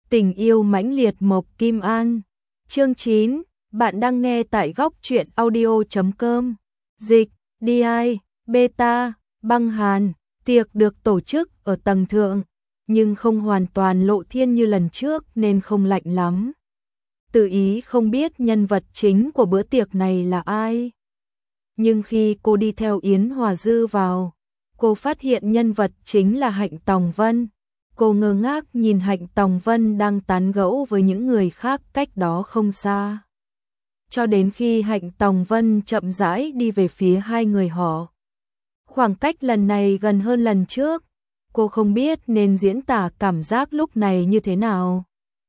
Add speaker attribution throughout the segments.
Speaker 1: Tình yêu mãnh liệt Mộc Kim An. Chương 9, bạn đang nghe tại góc truyện audio.com. Dịch, DI, Beta, Băng Hàn. Tiệc được tổ chức ở tầng thượng, nhưng không hoàn toàn lộ thiên như lần trước nên không lạnh lắm. Tự ý không biết nhân vật chính của bữa tiệc này là ai. Nhưng khi cô đi theo Yến Hòa Dư vào, cô phát hiện nhân vật chính là Hạnh Tòng Vân. Cô ngơ ngác nhìn Hạnh Tòng Vân đang tán gẫu với những người khác cách đó không xa. Cho đến khi Hạnh Tòng Vân chậm rãi đi về phía hai người họ. Khoảng cách lần này gần hơn lần trước, cô không biết nên diễn tả cảm giác lúc này như thế nào.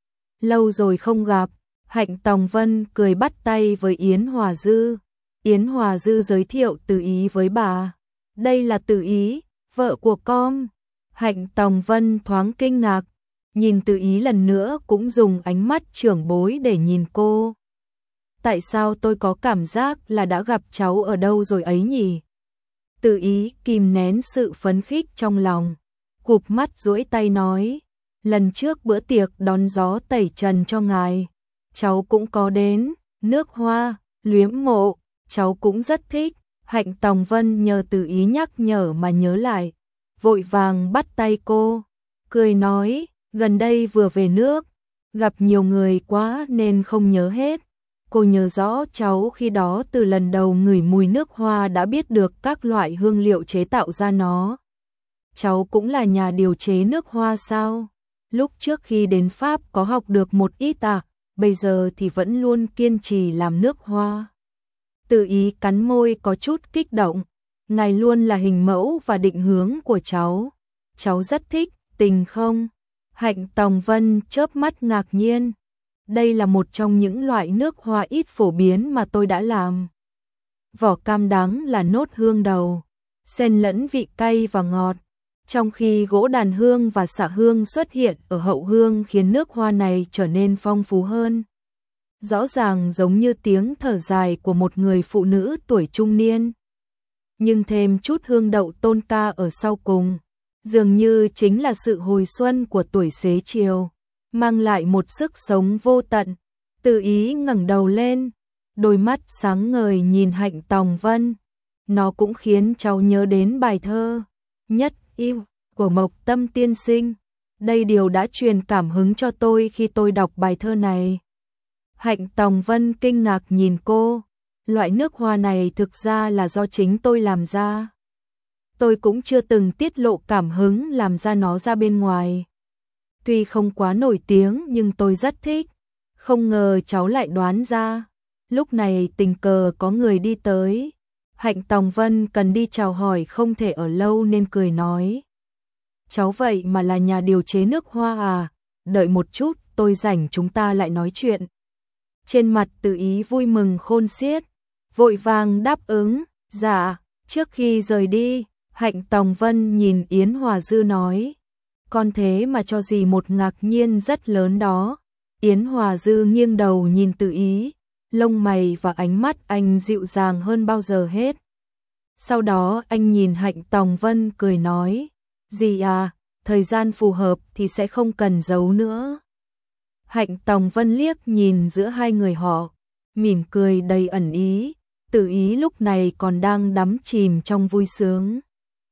Speaker 1: Lâu rồi không gặp, Hạnh Tòng Vân cười bắt tay với Yến Hòa Dư. Yến Hòa Dư giới thiệu Từ Ý với bà. Đây là Từ Ý, vợ của con. Hạnh Tòng Vân thoáng kinh ngạc, nhìn Từ Ý lần nữa cũng dùng ánh mắt trưởng bối để nhìn cô. Tại sao tôi có cảm giác là đã gặp cháu ở đâu rồi ấy nhỉ? Từ Ý kìm nén sự phấn khích trong lòng, cụp mắt duỗi tay nói, lần trước bữa tiệc đón gió tẩy trần cho ngài, cháu cũng có đến, nước hoa, luyến mộ, cháu cũng rất thích. Hạnh Tòng Vân nhờ Từ Ý nhắc nhở mà nhớ lại, vội vàng bắt tay cô, cười nói, gần đây vừa về nước, gặp nhiều người quá nên không nhớ hết. Cô nhớ rõ cháu khi đó từ lần đầu ngửi mùi nước hoa đã biết được các loại hương liệu chế tạo ra nó. Cháu cũng là nhà điều chế nước hoa sao? Lúc trước khi đến Pháp có học được một ít bây giờ thì vẫn luôn kiên trì làm nước hoa. Từ Ý cắn môi có chút kích động, ngài luôn là hình mẫu và định hướng của cháu. Cháu rất thích, tình không? Hạnh Tòng Vân chớp mắt ngạc nhiên. Đây là một trong những loại nước hoa ít phổ biến mà tôi đã làm. Vỏ cam đắng là nốt hương đầu, xen lẫn vị cay và ngọt, trong khi gỗ đàn hương và xạ hương xuất hiện ở hậu hương khiến nước hoa này trở nên phong phú hơn. Rõ ràng giống như tiếng thở dài của một người phụ nữ tuổi trung niên. Nhưng thêm chút hương đậu tôn ca ở sau cùng, dường như chính là sự hồi xuân của tuổi xế chiều, mang lại một sức sống vô tận. Từ Ý ngẩng đầu lên, đôi mắt sáng ngời nhìn Hạnh Tòng Vân. Nó cũng khiến cháu nhớ đến bài thơ Nhất Yêu của Mộc Tâm tiên sinh. Đây điều đã truyền cảm hứng cho tôi khi tôi đọc bài thơ này. Hạnh Tòng Vân kinh ngạc nhìn cô. Loại nước hoa này thực ra là do chính tôi làm ra. Tôi cũng chưa từng tiết lộ cảm hứng làm ra nó ra bên ngoài. Tuy không quá nổi tiếng nhưng tôi rất thích. Không ngờ cháu lại đoán ra. Lúc này tình cờ có người đi tới. Hạnh Tòng Vân cần đi chào hỏi không thể ở lâu nên cười nói. Cháu vậy mà là nhà điều chế nước hoa à? Đợi một chút, tôi rảnh chúng ta lại nói chuyện. Trên mặt Từ Ý vui mừng khôn xiết, vội vàng đáp ứng, dạ. Trước khi rời đi, Hạnh Tòng Vân nhìn Yến Hòa Dư nói, con thế mà cho dì một ngạc nhiên rất lớn đó. Yến Hòa Dư nghiêng đầu nhìn Từ Ý, lông mày và ánh mắt anh dịu dàng hơn bao giờ hết. Sau đó anh nhìn Hạnh Tòng Vân cười nói, dì à, thời gian phù hợp thì sẽ không cần giấu nữa. Hạnh Tòng Vân liếc nhìn giữa hai người họ, mỉm cười đầy ẩn ý. Từ Ý lúc này còn đang đắm chìm trong vui sướng.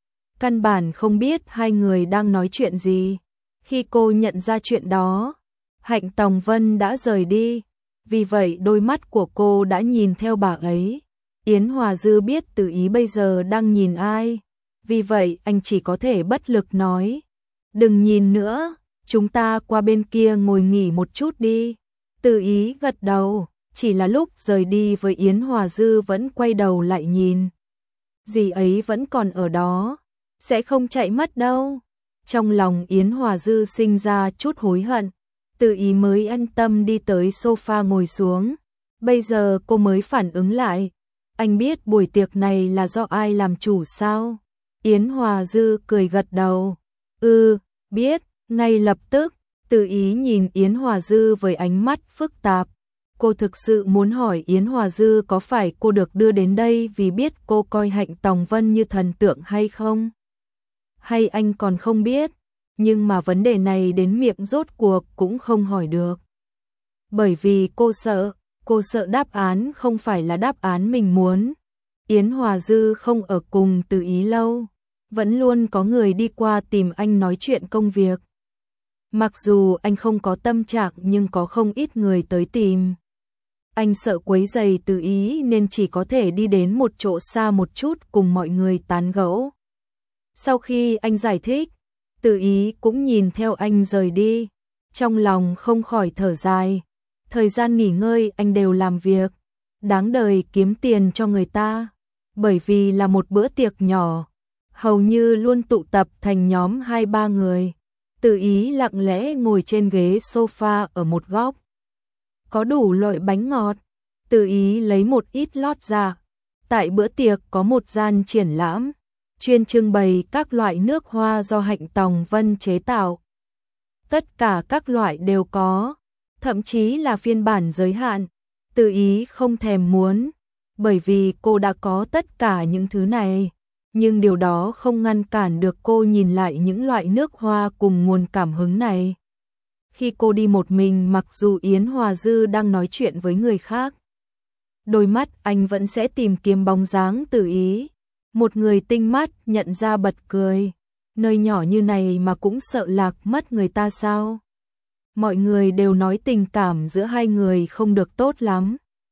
Speaker 1: Căn bản không biết hai người đang nói chuyện gì. Khi cô nhận ra chuyện đó, Hạnh Tòng Vân đã rời đi. Vì vậy đôi mắt của cô đã nhìn theo bà ấy. Yến Hòa Dư biết Từ Ý bây giờ đang nhìn ai. Vì vậy anh chỉ có thể bất lực nói, đừng nhìn nữa, chúng ta qua bên kia ngồi nghỉ một chút đi. Từ Ý gật đầu, chỉ là lúc rời đi với Yến Hòa Dư vẫn quay đầu lại nhìn. Dì ấy vẫn còn ở đó, sẽ không chạy mất đâu. Trong lòng Yến Hòa Dư sinh ra chút hối hận. Từ Ý mới an tâm đi tới sofa ngồi xuống. Bây giờ cô mới phản ứng lại. Anh biết buổi tiệc này là do ai làm chủ sao? Yến Hòa Dư cười gật đầu. Biết, ngay lập tức. Từ Ý nhìn Yến Hòa Dư với ánh mắt phức tạp. Cô thực sự muốn hỏi Yến Hòa Dư có phải cô được đưa đến đây vì biết cô coi Hạnh Tòng Vân như thần tượng hay không? Hay anh còn không biết? nhưng mà vấn đề này đến miệng rốt cuộc cũng không hỏi được. Bởi vì cô sợ đáp án không phải là đáp án mình muốn. Yến Hòa Dư không ở cùng Từ Ý lâu, vẫn luôn có người đi qua tìm anh nói chuyện công việc. Mặc dù anh không có tâm trạng nhưng có không ít người tới tìm. Anh sợ quấy rầy Từ Ý nên chỉ có thể đi đến một chỗ xa một chút cùng mọi người tán gẫu. Sau khi anh giải thích, Từ Ý cũng nhìn theo anh rời đi, trong lòng không khỏi thở dài. Thời gian nghỉ ngơi anh đều làm việc, đáng đời kiếm tiền cho người ta. Bởi vì là một bữa tiệc nhỏ, hầu như luôn tụ tập thành nhóm 2-3 người. Từ Ý lặng lẽ ngồi trên ghế sofa ở một góc. Có đủ loại bánh ngọt, Từ Ý lấy một ít lót ra. Tại bữa tiệc có một gian triển lãm, chuyên trưng bày các loại nước hoa do Hạnh Tòng Vân chế tạo. Tất cả các loại đều có, thậm chí là phiên bản giới hạn. Từ Ý không thèm muốn, bởi vì cô đã có tất cả những thứ này. Nhưng điều đó không ngăn cản được cô nhìn lại những loại nước hoa cùng nguồn cảm hứng này. Khi cô đi một mình, mặc dù Yến Hòa Dư đang nói chuyện với người khác, đôi mắt anh vẫn sẽ tìm kiếm bóng dáng Từ Ý. Một người tinh mắt nhận ra bật cười. Nơi nhỏ như này mà cũng sợ lạc mất người ta sao? Mọi người đều nói tình cảm giữa hai người không được tốt lắm.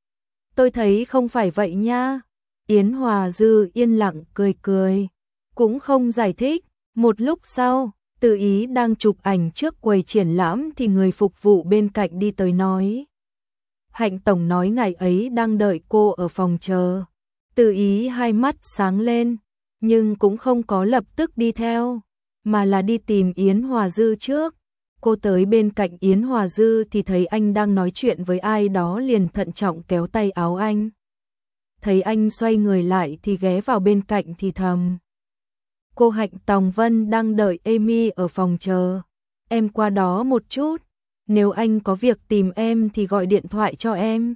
Speaker 1: Tôi thấy không phải vậy nha. Yến Hòa Dư yên lặng cười cười, cũng không giải thích. Một lúc sau, Từ Ý đang chụp ảnh trước quầy triển lãm thì người phục vụ bên cạnh đi tới nói. Hạnh Tổng nói ngày ấy đang đợi cô ở phòng chờ. Từ Ý hai mắt sáng lên, nhưng cũng không có lập tức đi theo, mà là đi tìm Yến Hòa Dư trước. Cô tới bên cạnh Yến Hòa Dư thì thấy anh đang nói chuyện với ai đó, liền thận trọng kéo tay áo anh. Thấy anh xoay người lại thì ghé vào bên cạnh thì thầm. Cô Hạnh Tòng Vân đang đợi Amy ở phòng chờ. Em qua đó một chút. Nếu anh có việc tìm em thì gọi điện thoại cho em.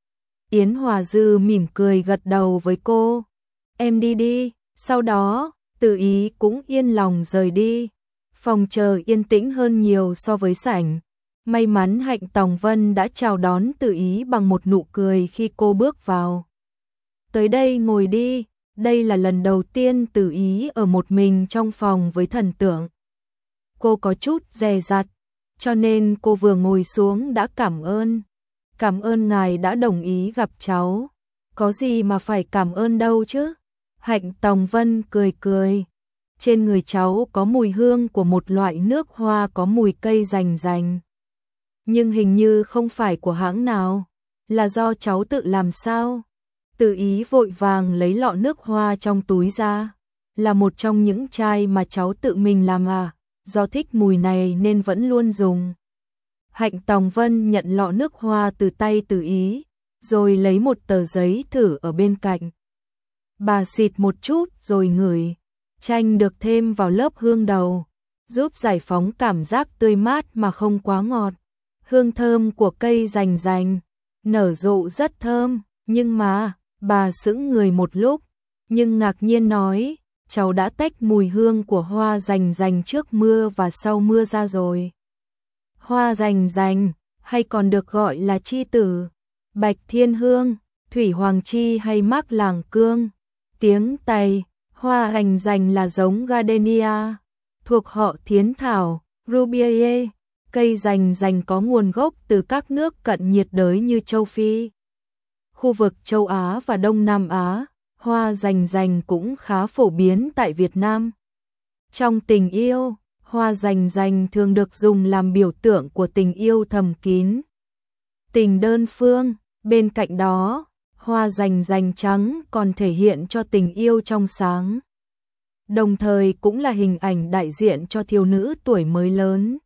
Speaker 1: Yến Hòa Dư mỉm cười gật đầu với cô. Em đi đi. Sau đó, Từ Ý cũng yên lòng rời đi. Phòng chờ yên tĩnh hơn nhiều so với sảnh. May mắn Hạnh Tòng Vân đã chào đón Từ Ý bằng một nụ cười khi cô bước vào. Tới đây ngồi đi. Đây là lần đầu tiên Từ Ý ở một mình trong phòng với thần tượng. Cô có chút dè dặt, cho nên cô vừa ngồi xuống đã cảm ơn. Cảm ơn ngài đã đồng ý gặp cháu. Có gì mà phải cảm ơn đâu chứ. Hạnh Tòng Vân cười cười. Trên người cháu có mùi hương của một loại nước hoa có mùi cây rành rành. Nhưng hình như không phải của hãng nào. Là do cháu tự làm sao? Từ Ý vội vàng lấy lọ nước hoa trong túi ra. Là một trong những chai mà cháu tự mình làm à? Do thích mùi này nên vẫn luôn dùng. Hạnh Tòng Vân nhận lọ nước hoa từ tay Từ Ý, rồi lấy một tờ giấy thử ở bên cạnh. Bà xịt một chút rồi ngửi. Chanh được thêm vào lớp hương đầu, giúp giải phóng cảm giác tươi mát mà không quá ngọt. Hương thơm của cây rành rành, nở rộ rất thơm, nhưng mà, bà sững người một lúc, nhưng ngạc nhiên nói, cháu đã tách mùi hương của hoa rành rành trước mưa và sau mưa ra rồi. Hoa rành rành, hay còn được gọi là chi tử, bạch thiên hương, thủy hoàng chi hay mác làng cương, tiếng Tây. Hoa rành rành là giống Gardenia, thuộc họ thiến thảo, Rubiae. Cây rành rành có nguồn gốc từ các nước cận nhiệt đới như châu Phi, khu vực châu Á và Đông Nam Á. Hoa rành rành cũng khá phổ biến tại Việt Nam. Trong tình yêu, hoa rành rành thường được dùng làm biểu tượng của tình yêu thầm kín, tình đơn phương. Bên cạnh đó, hoa rành rành trắng còn thể hiện cho tình yêu trong sáng, đồng thời cũng là hình ảnh đại diện cho thiếu nữ tuổi mới lớn,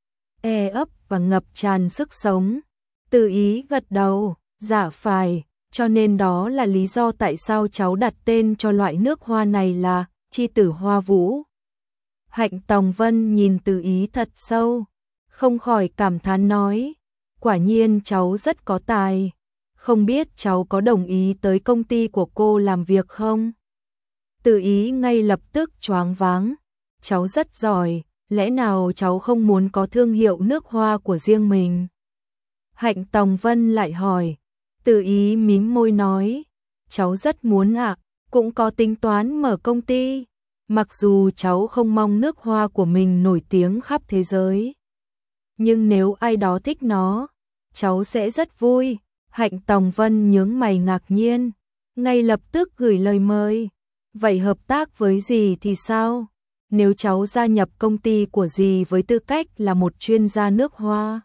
Speaker 1: ấp và ngập tràn sức sống. Từ Ý gật đầu, dạ phải, cho nên đó là lý do tại sao cháu đặt tên cho loại nước hoa này là chi tử hoa vũ. Hạnh Tòng Vân nhìn Từ Ý thật sâu, không khỏi cảm thán nói, quả nhiên cháu rất có tài. Không biết cháu có đồng ý tới công ty của cô làm việc không? Từ Ý ngay lập tức choáng váng. Cháu rất giỏi, Lẽ nào cháu không muốn có thương hiệu nước hoa của riêng mình? Hạnh Tòng Vân lại hỏi. Từ Ý mím môi nói, cháu rất muốn ạ, cũng có tính toán mở công ty. Mặc dù cháu không mong nước hoa của mình nổi tiếng khắp thế giới, nhưng nếu ai đó thích nó, cháu sẽ rất vui. Hạnh Tòng Vân nhướng mày ngạc nhiên, ngay lập tức gửi lời mời. Vậy hợp tác với dì thì sao? Nếu cháu gia nhập công ty của dì với tư cách là một chuyên gia nước hoa,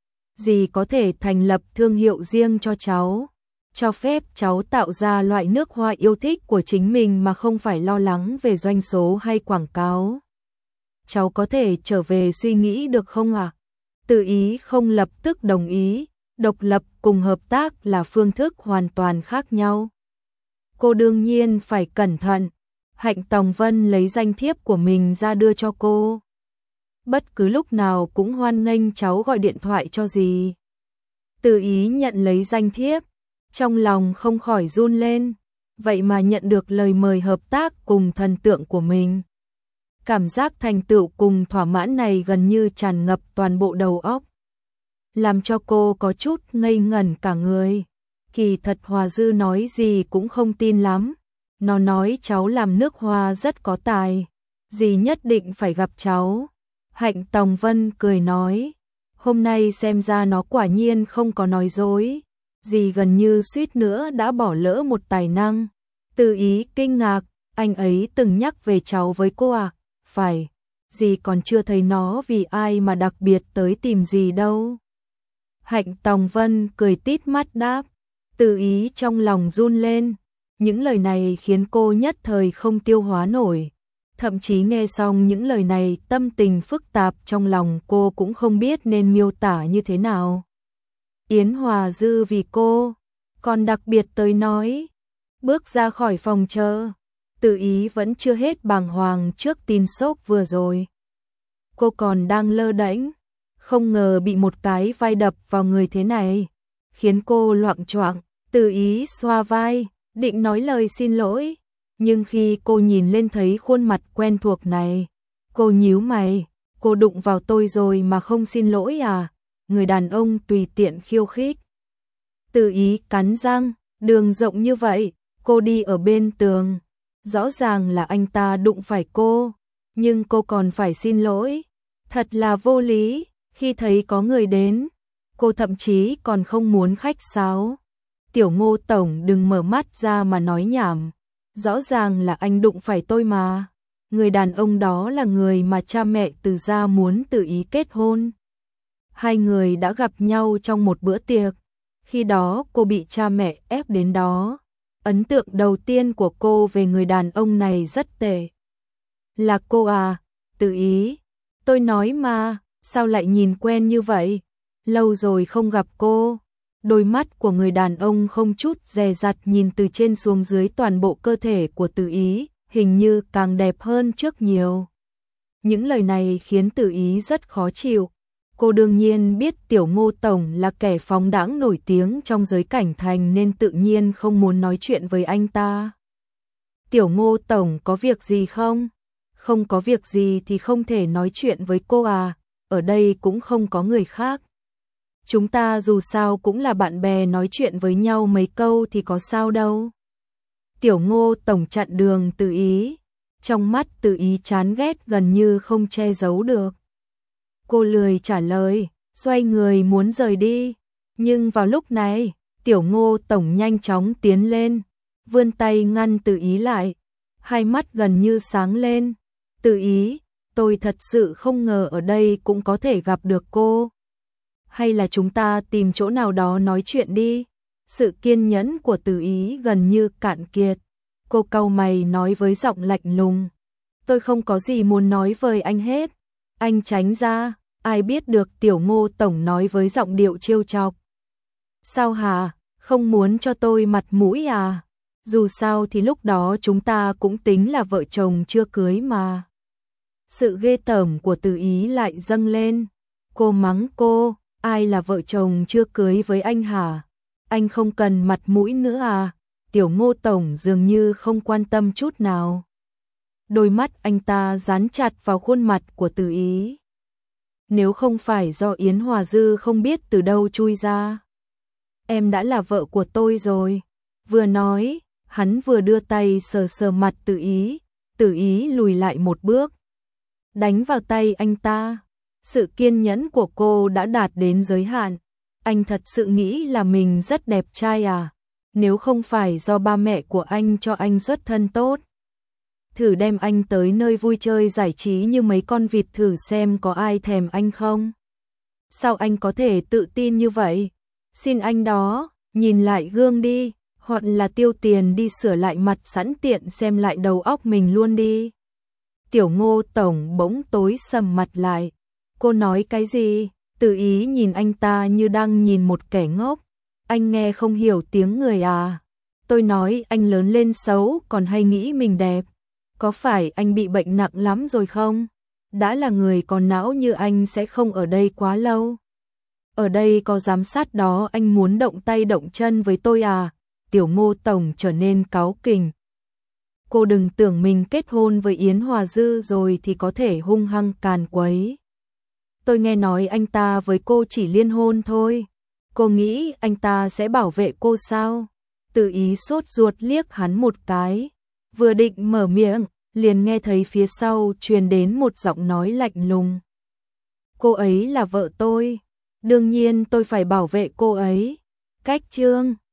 Speaker 1: dì có thể thành lập thương hiệu riêng cho cháu, cho phép cháu tạo ra loại nước hoa yêu thích của chính mình mà không phải lo lắng về doanh số hay quảng cáo. Cháu có thể trở về suy nghĩ được không ạ? Từ Ý không lập tức đồng ý, độc lập cùng hợp tác là phương thức hoàn toàn khác nhau. Cô đương nhiên phải cẩn thận. Hạnh Tòng Vân lấy danh thiếp của mình ra đưa cho cô. Bất cứ lúc nào cũng hoan nghênh cháu gọi điện thoại cho dì. Từ Ý nhận lấy danh thiếp, trong lòng không khỏi run lên, vậy mà nhận được lời mời hợp tác cùng thần tượng của mình. Cảm giác thành tựu cùng thỏa mãn này gần như tràn ngập toàn bộ đầu óc, làm cho cô có chút ngây ngẩn cả người. Kỳ thật Hòa Dư nói gì cũng không tin lắm. Nó nói cháu làm nước hoa rất có tài, dì nhất định phải gặp cháu. Hạnh Tòng Vân cười nói, hôm nay xem ra nó quả nhiên không có nói dối. Dì gần như suýt nữa đã bỏ lỡ một tài năng. Từ Ý kinh ngạc, anh ấy từng nhắc về cháu với cô à? Phải, dì còn chưa thấy nó vì ai mà đặc biệt tới tìm dì đâu. Hạnh Tòng Vân cười tít mắt đáp. Từ Ý trong lòng run lên, những lời này khiến cô nhất thời không tiêu hóa nổi. Thậm chí nghe xong những lời này, tâm tình phức tạp trong lòng cô cũng không biết nên miêu tả như thế nào. Yến Hòa Dư vì cô, còn đặc biệt tới nói. Bước ra khỏi phòng chờ, Từ Ý vẫn chưa hết bàng hoàng trước tin sốc vừa rồi. Cô còn đang lơ đễnh, không ngờ bị một cái vai đập vào người thế này, khiến cô loạng choạng. Từ Ý xoa vai, định nói lời xin lỗi, nhưng khi cô nhìn lên thấy khuôn mặt quen thuộc này, cô nhíu mày. Cô đụng vào tôi rồi mà không xin lỗi à? Người đàn ông tùy tiện khiêu khích. Từ Ý cắn răng, đường rộng như vậy, cô đi ở bên tường, rõ ràng là anh ta đụng phải cô, nhưng cô còn phải xin lỗi. Thật là vô lý. Khi thấy có người đến, cô thậm chí còn không muốn khách sáo. Tiểu Ngô tổng đừng mở mắt ra mà nói nhảm, rõ ràng là anh đụng phải tôi mà. Người đàn ông đó là người mà cha mẹ Từ gia muốn Từ Ý kết hôn. Hai người đã gặp nhau trong một bữa tiệc, khi đó cô bị cha mẹ ép đến đó. Ấn tượng đầu tiên của cô về người đàn ông này rất tệ. Là cô à? Từ Ý, tôi nói mà, sao lại nhìn quen như vậy? Lâu rồi không gặp cô. Đôi mắt của người đàn ông không chút dè dặt nhìn từ trên xuống dưới toàn bộ cơ thể của Từ Ý, hình như càng đẹp hơn trước nhiều. Những lời này khiến Từ Ý rất khó chịu. Cô đương nhiên biết Tiểu Ngô tổng là kẻ phóng đãng nổi tiếng trong giới cảnh thành nên tự nhiên không muốn nói chuyện với anh ta. Tiểu Ngô tổng có việc gì không? Không có việc gì thì không thể nói chuyện với cô à? Ở đây cũng không có người khác. Chúng ta dù sao cũng là bạn bè, nói chuyện với nhau mấy câu thì có sao đâu. Tiểu Ngô tổng chặn đường Từ Ý. Trong mắt Từ Ý chán ghét gần như không che giấu được. Cô lười trả lời, xoay người muốn rời đi. Nhưng vào lúc này, Tiểu Ngô tổng nhanh chóng tiến lên, vươn tay ngăn Từ Ý lại. Hai mắt gần như sáng lên. Từ Ý, tôi thật sự không ngờ ở đây cũng có thể gặp được cô. Hay là chúng ta tìm chỗ nào đó nói chuyện đi. Sự kiên nhẫn của Từ Ý gần như cạn kiệt. Cô cau mày nói với giọng lạnh lùng. Tôi không có gì muốn nói với anh hết. Anh tránh ra. Ai biết được, Tiểu Ngô tổng nói với giọng điệu trêu chọc. Sao hả? Không muốn cho tôi mặt mũi à? Dù sao thì lúc đó chúng ta cũng tính là vợ chồng chưa cưới mà. Sự ghê tởm của Từ Ý lại dâng lên. Cô mắng cô. Ai là vợ chồng chưa cưới với anh hả? Anh không cần mặt mũi nữa à? Tiểu Ngô tổng dường như không quan tâm chút nào. đôi mắt anh ta dán chặt vào khuôn mặt của Từ Ý. Nếu không phải do Yến Hòa Dư không biết từ đâu chui ra, em đã là vợ của tôi rồi. Vừa nói, hắn vừa đưa tay sờ sờ mặt Từ Ý, Từ Ý lùi lại một bước, đánh vào tay anh ta. Sự kiên nhẫn của cô đã đạt đến giới hạn. Anh thật sự nghĩ là mình rất đẹp trai à? Nếu không phải do ba mẹ của anh cho anh xuất thân tốt, thử đem anh tới nơi vui chơi giải trí như mấy con vịt thử xem có ai thèm anh không? Sao anh có thể tự tin như vậy? Xin anh đó, nhìn lại gương đi, hoặc là tiêu tiền đi sửa lại mặt sẵn tiện xem lại đầu óc mình luôn đi. Tiểu Ngô tổng bỗng tối sầm mặt lại. Cô nói cái gì? Từ Ý nhìn anh ta như đang nhìn một kẻ ngốc. Anh nghe không hiểu tiếng người à? Tôi nói anh lớn lên xấu còn hay nghĩ mình đẹp. Có phải anh bị bệnh nặng lắm rồi không? Đã là người còn não như anh sẽ không ở đây quá lâu. Ở đây có giám sát đó, anh muốn động tay động chân với tôi à? Tiểu Ngô tổng trở nên cáu kỉnh. Cô đừng tưởng mình kết hôn với Yến Hòa Dư rồi thì có thể hung hăng càn quấy. Tôi nghe nói anh ta với cô chỉ liên hôn thôi. Cô nghĩ anh ta sẽ bảo vệ cô sao? Từ Ý sốt ruột liếc hắn một cái. Vừa định mở miệng, liền nghe thấy phía sau truyền đến một giọng nói lạnh lùng. Cô ấy là vợ tôi. Đương nhiên tôi phải bảo vệ cô ấy. Cách chương